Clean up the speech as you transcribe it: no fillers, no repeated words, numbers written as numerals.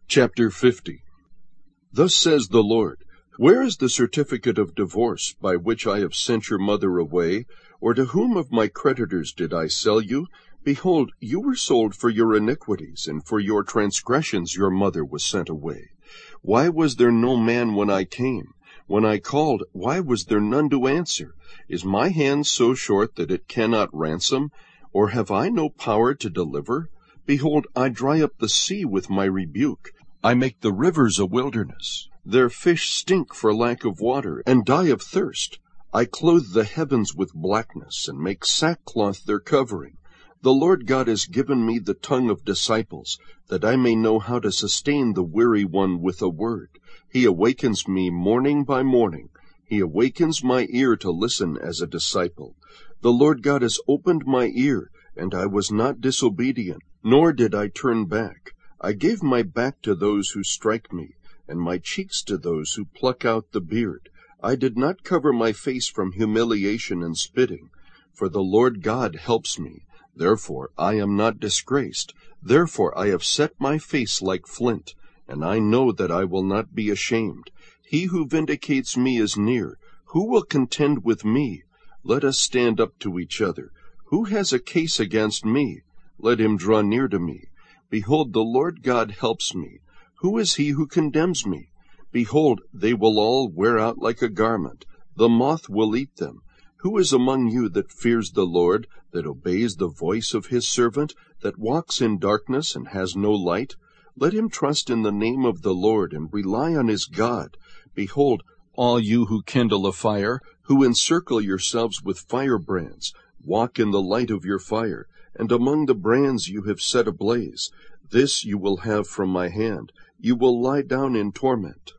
Chapter 50. Thus says the Lord, Where is the certificate of divorce by which I have sent your mother away? Or to whom of my creditors did I sell you? Behold, you were sold for your iniquities, and for your transgressions your mother was sent away. Why was there no man when I came? When I called, why was there none to answer? Is my hand so short that it cannot ransom? Or have I no power to deliver? Behold, I dry up the sea with my rebuke. I make the rivers a wilderness. Their fish stink for lack of water, and die of thirst. I clothe the heavens with blackness, and make sackcloth their covering. The Lord God has given me the tongue of disciples, that I may know how to sustain the weary one with a word. He awakens me morning by morning. He awakens my ear to listen as a disciple. The Lord God has opened my ear, and I was not disobedient, nor did I turn back. I gave my back to those who strike me, and my cheeks to those who pluck out the beard. I did not cover my face from humiliation and spitting, for the Lord God helps me. Therefore I am not disgraced. Therefore I have set my face like flint, and I know that I will not be ashamed. He who vindicates me is near. Who will contend with me? Let us stand up to each other. Who has a case against me? Let him draw near to me. Behold, the Lord God helps me. Who is he who condemns me? Behold, they will all wear out like a garment. The moth will eat them. Who is among you that fears the Lord, that obeys the voice of his servant, that walks in darkness and has no light? Let him trust in the name of the Lord, and rely on his God. Behold, all you who kindle a fire, who encircle yourselves with firebrands, walk in the light of your fire, and among the brands you have set ablaze. This you will have from my hand. You will lie down in torment.